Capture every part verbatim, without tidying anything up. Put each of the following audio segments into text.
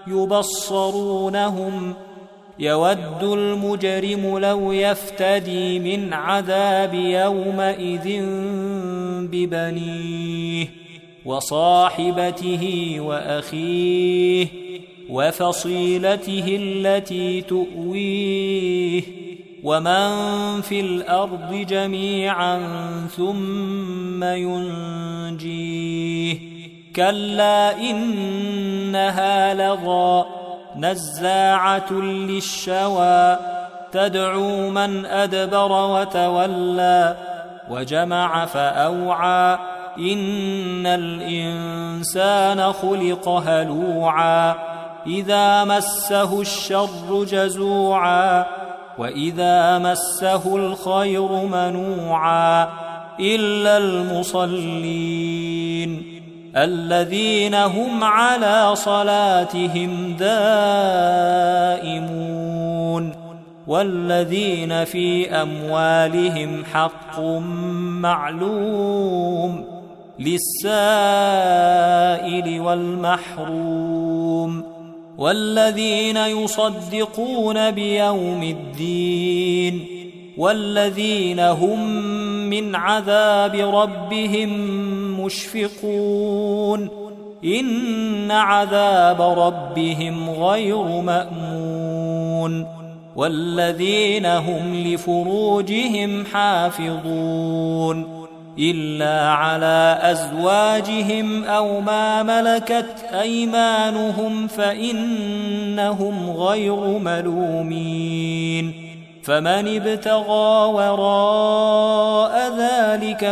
يبصرونهم يود المجرم لو يفتدي من عذاب يومئذ ببنيه وصاحبته وأخيه وفصيلته التي تؤويه ومن في الأرض جميعا ثم ينجيه كلا إنها لظى نزاعة للشوى تدعو من أدبر وتولى وجمع فأوعى إن الإنسان خلق هلوعا إذا مسه الشر جزوعا وإذا مسه الخير منوعا إلا المصلين الذين هم على صلاتهم دائمون والذين في أموالهم حق معلوم للسائل والمحروم والذين يصدقون بيوم الدين والذين هم من عذاب ربهم مشفقون إن عذاب ربهم غير مأمون والذين هم لفروجهم حافظون إلا على أزواجهم أو ما ملكت أيمانهم فإنهم غير ملومين فمن ابتغى وراء ذلك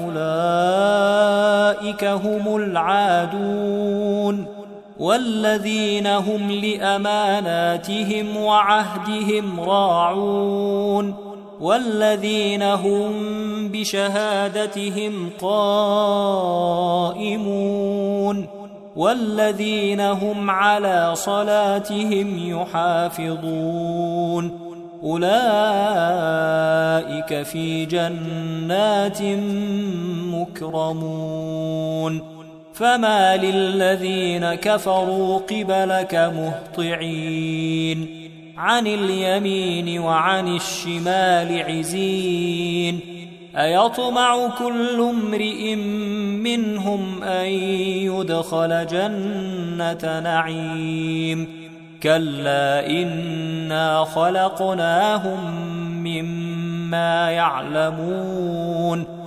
فأولئك هم العادون والذين هم لأماناتهم وعهدهم راعون والذين هم بشهادتهم قائمون والذين هم على صلاتهم يحافظون أولئك في جنات مكرمون فما للذين كفروا قبلك مهطعين عن اليمين وعن الشمال عزين أيطمع كل امرئ منهم أن يدخل جنة نعيم كلا إنا خلقناهم مما يعلمون